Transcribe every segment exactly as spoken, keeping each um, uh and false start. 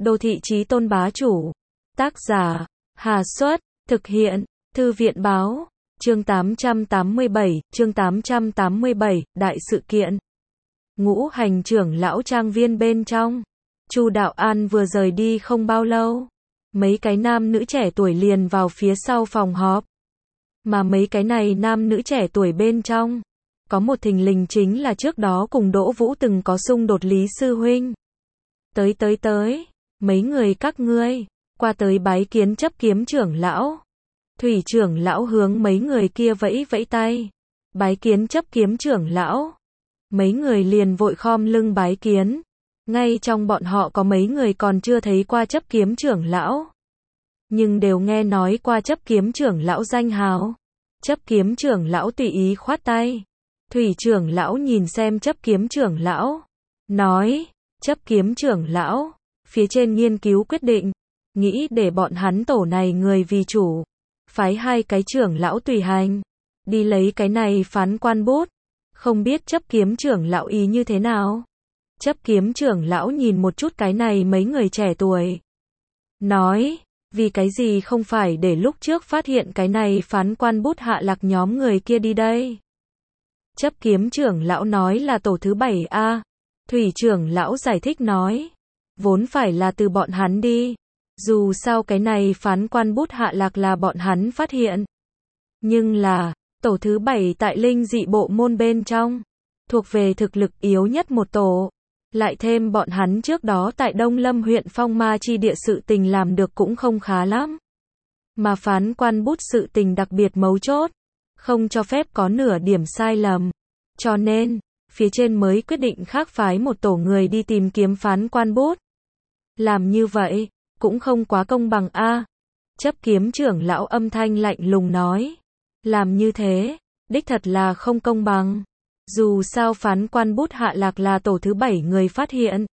Đô thị chí tôn bá chủ. Tác giả, Hà Xuất, thực hiện, Thư viện báo, chương tám trăm tám mươi bảy, chương tám trăm tám mươi bảy, đại sự kiện. Ngũ hành trưởng lão trang viên bên trong. Chu Đạo An vừa rời đi không bao lâu. Mấy cái nam nữ trẻ tuổi liền vào phía sau phòng họp. Mà mấy cái này nam nữ trẻ tuổi bên trong. Có một thình lình chính là trước đó cùng Đỗ Vũ từng có xung đột Lý Sư Huynh. Tới tới tới, mấy người các ngươi, qua tới bái kiến chấp kiếm trưởng lão. Thủy trưởng lão hướng mấy người kia vẫy vẫy tay. Bái kiến chấp kiếm trưởng lão. Mấy người liền vội khom lưng bái kiến. Ngay trong bọn họ có mấy người còn chưa thấy qua chấp kiếm trưởng lão. Nhưng đều nghe nói qua chấp kiếm trưởng lão danh hào. Chấp kiếm trưởng lão tùy ý khoát tay. Thủy trưởng lão nhìn xem chấp kiếm trưởng lão. Nói, chấp kiếm trưởng lão, phía trên nghiên cứu quyết định. Nghĩ để bọn hắn tổ này người vì chủ. Phái hai cái trưởng lão tùy hành. Đi lấy cái này phán quan bút. Không biết chấp kiếm trưởng lão ý như thế nào. Chấp kiếm trưởng lão nhìn một chút cái này mấy người trẻ tuổi. Nói, vì cái gì không phải để lúc trước phát hiện cái này phán quan bút hạ lạc nhóm người kia đi đây. Chấp kiếm trưởng lão nói là tổ thứ bảy a. Thủy trưởng lão giải thích nói. Vốn phải là từ bọn hắn đi. Dù sao cái này phán quan bút hạ lạc là bọn hắn phát hiện. Nhưng là, tổ thứ bảy tại linh dị bộ môn bên trong. Thuộc về thực lực yếu nhất một tổ. Lại thêm bọn hắn trước đó tại Đông Lâm huyện Phong Ma chi địa sự tình làm được cũng không khá lắm. Mà phán quan bút sự tình đặc biệt mấu chốt. Không cho phép có nửa điểm sai lầm. Cho nên, phía trên mới quyết định khác phái một tổ người đi tìm kiếm phán quan bút. Làm như vậy, cũng không quá công bằng a. Chấp kiếm trưởng lão âm thanh lạnh lùng nói. Làm như thế, đích thật là không công bằng. Dù sao phán quan bút hạ lạc là tổ thứ bảy người phát hiện.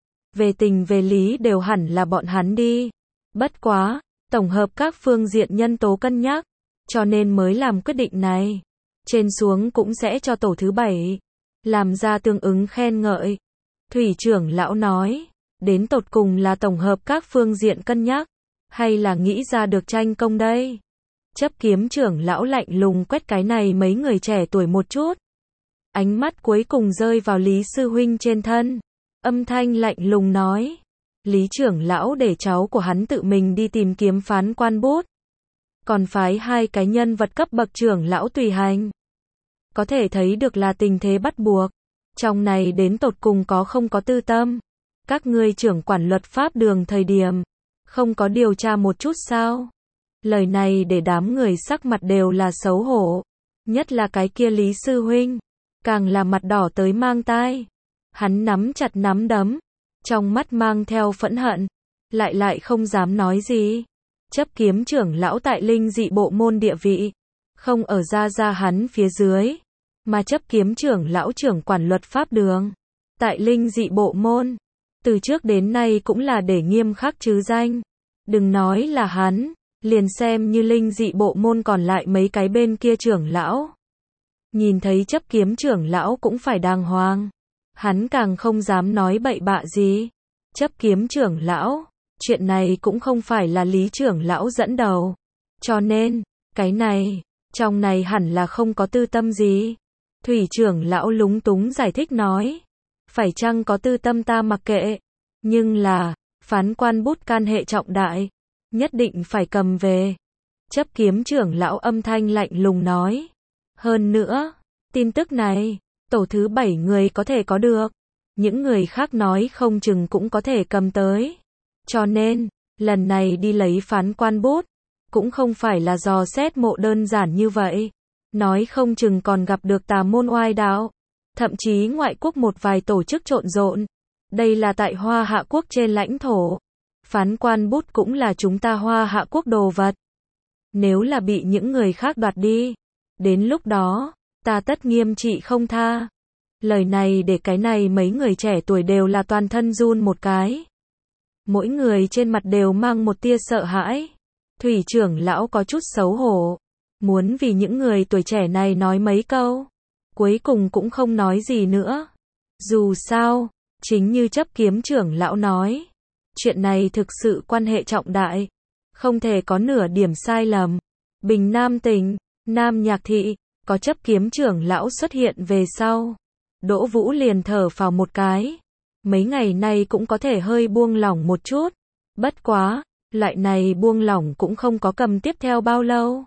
Về tình về lý đều hẳn là bọn hắn đi. Bất quá, tổng hợp các phương diện nhân tố cân nhắc. Cho nên mới làm quyết định này. Trên xuống cũng sẽ cho tổ thứ bảy. Làm ra tương ứng khen ngợi. Thủy trưởng lão nói. Đến tột cùng là tổng hợp các phương diện cân nhắc. Hay là nghĩ ra được tranh công đây. Chấp kiếm trưởng lão lạnh lùng quét cái này mấy người trẻ tuổi một chút. Ánh mắt cuối cùng rơi vào Lý Sư Huynh trên thân. Âm thanh lạnh lùng nói. Lý trưởng lão để cháu của hắn tự mình đi tìm kiếm phán quan bút. Còn phái hai cái nhân vật cấp bậc trưởng lão tùy hành. Có thể thấy được là tình thế bắt buộc. Trong này đến tột cùng có không có tư tâm. Các ngươi trưởng quản luật pháp đường thời điểm. Không có điều tra một chút sao. Lời này để đám người sắc mặt đều là xấu hổ. Nhất là cái kia Lý Sư Huynh. Càng là mặt đỏ tới mang tai. Hắn nắm chặt nắm đấm. Trong mắt mang theo phẫn hận. Lại lại không dám nói gì. Chấp kiếm trưởng lão tại linh dị bộ môn địa vị. Không ở ra ra hắn phía dưới. Mà chấp kiếm trưởng lão trưởng quản luật pháp đường. Tại linh dị bộ môn. Từ trước đến nay cũng là để nghiêm khắc chứ danh. Đừng nói là hắn. Liền xem như linh dị bộ môn còn lại mấy cái bên kia trưởng lão. Nhìn thấy chấp kiếm trưởng lão cũng phải đàng hoàng. Hắn càng không dám nói bậy bạ gì. Chấp kiếm trưởng lão. Chuyện này cũng không phải là Lý trưởng lão dẫn đầu. Cho nên, cái này, trong này hẳn là không có tư tâm gì. Thủy trưởng lão lúng túng giải thích nói. Phải chăng có tư tâm ta mặc kệ. Nhưng là, phán quan bút can hệ trọng đại. Nhất định phải cầm về. Chấp kiếm trưởng lão âm thanh lạnh lùng nói. Hơn nữa, tin tức này, tổ thứ bảy người có thể có được. Những người khác nói không chừng cũng có thể cầm tới. Cho nên, lần này đi lấy phán quan bút, cũng không phải là dò xét mộ đơn giản như vậy. Nói không chừng còn gặp được tà môn oai đạo. Thậm chí ngoại quốc một vài tổ chức trộn rộn. Đây là tại Hoa Hạ Quốc trên lãnh thổ. Phán quan bút cũng là chúng ta Hoa Hạ Quốc đồ vật. Nếu là bị những người khác đoạt đi, đến lúc đó, ta tất nghiêm trị không tha. Lời này để cái này mấy người trẻ tuổi đều là toàn thân run một cái. Mỗi người trên mặt đều mang một tia sợ hãi. Thủy trưởng lão có chút xấu hổ. Muốn vì những người tuổi trẻ này nói mấy câu. Cuối cùng cũng không nói gì nữa. Dù sao, chính như chấp kiếm trưởng lão nói. Chuyện này thực sự quan hệ trọng đại, không thể có nửa điểm sai lầm. Bình Nam tỉnh, Nam Nhạc Thị, có chấp kiếm trưởng lão xuất hiện về sau. Đỗ Vũ liền thở phào một cái. Mấy ngày nay cũng có thể hơi buông lỏng một chút. Bất quá, loại này buông lỏng cũng không có cầm tiếp theo bao lâu.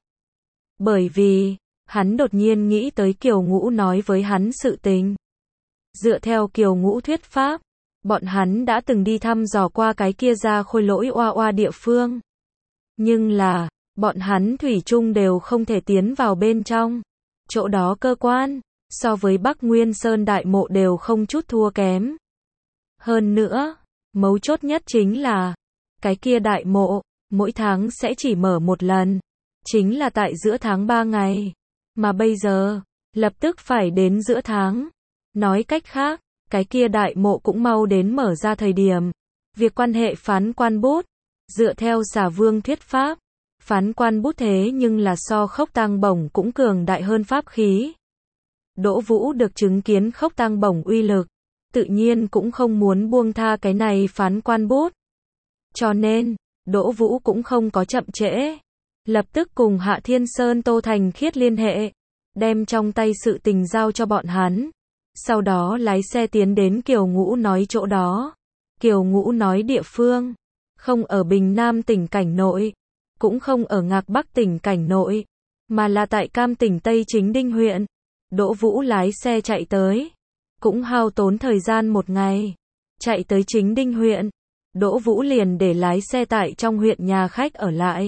Bởi vì, hắn đột nhiên nghĩ tới Kiều Ngũ nói với hắn sự tình. Dựa theo Kiều Ngũ thuyết pháp, bọn hắn đã từng đi thăm dò qua cái kia ra khôi lỗi oa oa địa phương. Nhưng là, bọn hắn thủy chung đều không thể tiến vào bên trong. Chỗ đó cơ quan, so với Bắc Nguyên Sơn Đại Mộ đều không chút thua kém. Hơn nữa, mấu chốt nhất chính là, cái kia Đại Mộ, mỗi tháng sẽ chỉ mở một lần. Chính là tại giữa tháng ba ngày. Mà bây giờ, lập tức phải đến giữa tháng. Nói cách khác, cái kia Đại Mộ cũng mau đến mở ra thời điểm. Việc quan hệ phán quan bút, dựa theo Xà Vương thuyết pháp, phán quan bút thế nhưng là so khốc tang bổng cũng cường đại hơn pháp khí. Đỗ Vũ được chứng kiến khốc tang bổng uy lực, tự nhiên cũng không muốn buông tha cái này phán quan bút. Cho nên, Đỗ Vũ cũng không có chậm trễ. Lập tức cùng Hạ Thiên Sơn Tô Thành Khiết liên hệ, đem trong tay sự tình giao cho bọn hắn. Sau đó lái xe tiến đến Kiều Ngũ nói chỗ đó. Kiều Ngũ nói địa phương, không ở Bình Nam tỉnh cảnh nội, cũng không ở Ngạc Bắc tỉnh cảnh nội, mà là tại Cam tỉnh Tây Chính Đinh huyện. Đỗ Vũ lái xe chạy tới, cũng hao tốn thời gian một ngày. Chạy tới Chính Đinh huyện, Đỗ Vũ liền để lái xe tại trong huyện nhà khách ở lại.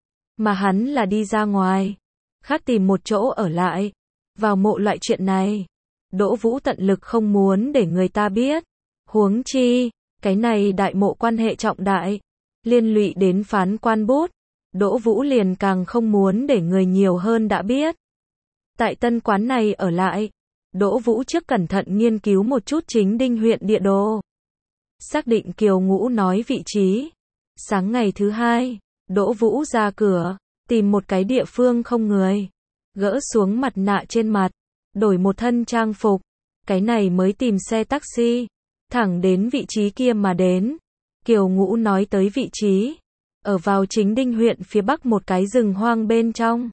Mà hắn là đi ra ngoài, khác tìm một chỗ ở lại. Vào mộ loại chuyện này, Đỗ Vũ tận lực không muốn để người ta biết. Huống chi, cái này đại mộ quan hệ trọng đại, liên lụy đến phán quan bút. Đỗ Vũ liền càng không muốn để người nhiều hơn đã biết. Tại tân quán này ở lại, Đỗ Vũ trước cẩn thận nghiên cứu một chút Chính Đinh huyện địa đồ. Xác định Kiều Ngũ nói vị trí. Sáng ngày thứ hai, Đỗ Vũ ra cửa, tìm một cái địa phương không người. Gỡ xuống mặt nạ trên mặt, đổi một thân trang phục. Cái này mới tìm xe taxi, thẳng đến vị trí kia mà đến. Kiều Ngũ nói tới vị trí, ở vào Chính Đinh huyện phía bắc một cái rừng hoang bên trong.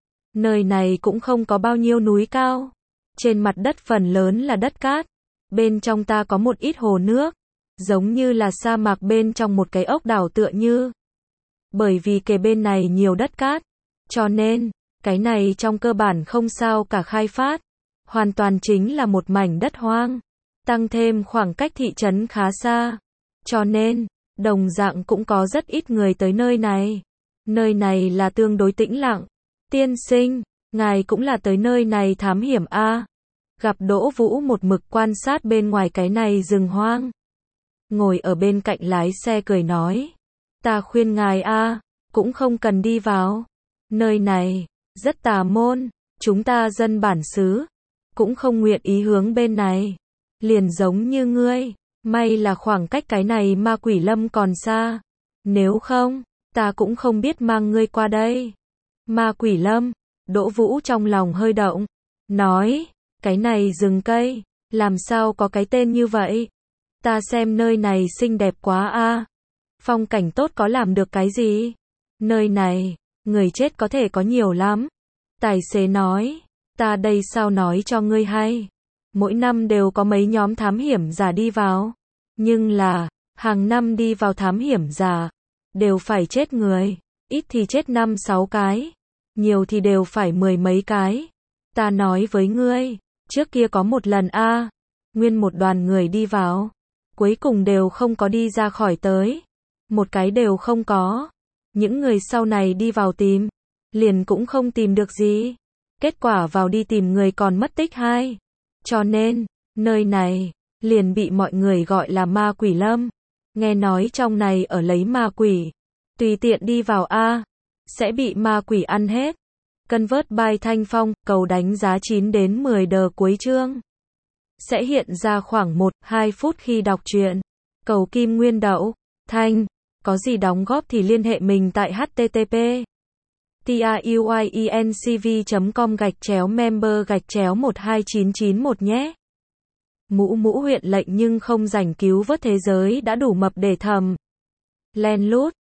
Nơi này cũng không có bao nhiêu núi cao. Trên mặt đất phần lớn là đất cát. Bên trong ta có một ít hồ nước, giống như là sa mạc bên trong một cái ốc đảo tựa như. Bởi vì kề bên này nhiều đất cát, cho nên, cái này trong cơ bản không sao cả khai phát. Hoàn toàn chính là một mảnh đất hoang. Tăng thêm khoảng cách thị trấn khá xa. Cho nên, đồng dạng cũng có rất ít người tới nơi này. Nơi này là tương đối tĩnh lặng. Tiên sinh, ngài cũng là tới nơi này thám hiểm a? Gặp Đỗ Vũ một mực quan sát bên ngoài cái này rừng hoang. Ngồi ở bên cạnh lái xe cười nói. Ta khuyên ngài a, cũng không cần đi vào. Nơi này, rất tà môn, chúng ta dân bản xứ, cũng không nguyện ý hướng bên này. Liền giống như ngươi, may là khoảng cách cái này ma quỷ lâm còn xa. Nếu không, ta cũng không biết mang ngươi qua đây. Ma quỷ lâm, Đỗ Vũ trong lòng hơi động, nói, cái này rừng cây, làm sao có cái tên như vậy? Ta xem nơi này xinh đẹp quá a. Phong cảnh tốt có làm được cái gì? Nơi này, người chết có thể có nhiều lắm. Tài xế nói, ta đây sao nói cho ngươi hay. Mỗi năm đều có mấy nhóm thám hiểm giả đi vào. Nhưng là, hàng năm đi vào thám hiểm giả, đều phải chết người. Ít thì chết năm sáu cái, nhiều thì đều phải mười mấy cái. Ta nói với ngươi, trước kia có một lần a, nguyên một đoàn người đi vào, cuối cùng đều không có đi ra khỏi tới. Một cái đều không có. Những người sau này đi vào tìm, liền cũng không tìm được gì. Kết quả vào đi tìm người còn mất tích hai. Cho nên, nơi này, liền bị mọi người gọi là ma quỷ lâm. Nghe nói trong này ở lấy ma quỷ, tùy tiện đi vào a, sẽ bị ma quỷ ăn hết. Convert by Thanh Phong, cầu đánh giá chín đến mười đờ cuối chương. Sẽ hiện ra khoảng một đến hai phút khi đọc truyện. Cầu kim nguyên đậu, thanh, có gì đóng góp thì liên hệ mình tại http truyencv chấm com gạch chéo member gạch chéo một hai chín chín một nhé. Mũ mũ huyện lệnh nhưng không rảnh cứu vớt thế giới đã đủ mập để thầm. Len lút.